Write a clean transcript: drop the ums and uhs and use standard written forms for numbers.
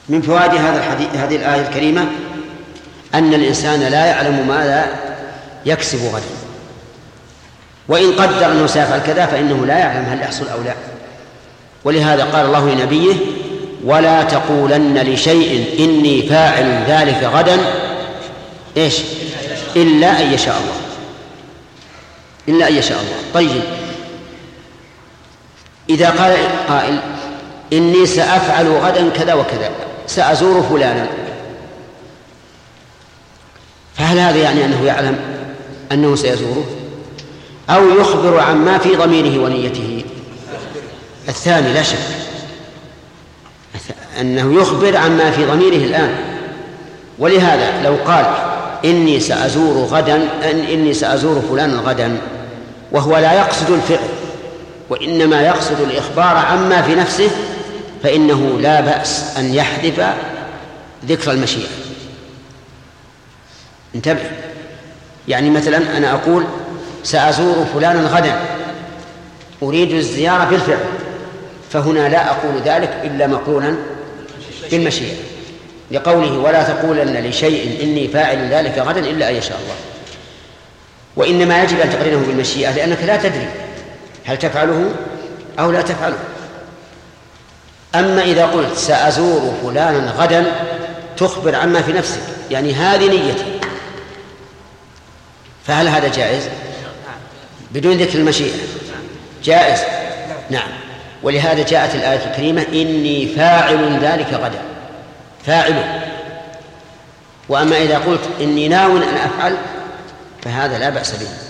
من فوائد هذه الآية الكريمة أن الإنسان لا يعلم ماذا يكسب غدا، وإن قدر أنه سيفعل كذا فإنه لا يعلم هل يحصل أو لا. ولهذا قال الله لنبيه: ولا تقولن لشيء إني فاعل ذلك غدا إلا أن يشاء الله. إلا أن يشاء الله. طيب، إذا قال قائل: إني سأفعل غدا كذا وكذا، سأزور فلانا، فهل هذا يعني أنه يعلم أنه سيزوره، أو يخبر عما في ضميره ونيته؟ الثاني لا شك، أنه يخبر عما في ضميره الآن. ولهذا لو قال: إني سأزور فلانا غدا، وهو لا يقصد الفعل وإنما يقصد الإخبار عما في نفسه، فإنه لا بأس أن يحذف ذكر المشيئة. انتبه، يعني مثلا أنا أقول: سأزور فلانا غدا، أريد الزيارة بالفعل، فهنا لا أقول ذلك إلا مقرونا بالمشيئة، لقوله: ولا تقولن لشيء إني فاعل ذلك غدا إلا أن يشاء الله. وإنما يجب أن تقرنه بالمشيئة، لأنك لا تدري هل تفعله أو لا تفعله. أما إذا قلت: سأزور فلانا غدا، تخبر عما في نفسك، يعني هذه نيتي، فهل هذا جائز بدون ذكر المشيئة؟ جائز، نعم. ولهذا جاءت الآية الكريمة: إني فاعل ذلك غدا، فاعل. وأما إذا قلت: إني ناوٍ أن أفعل، فهذا لا بأس به.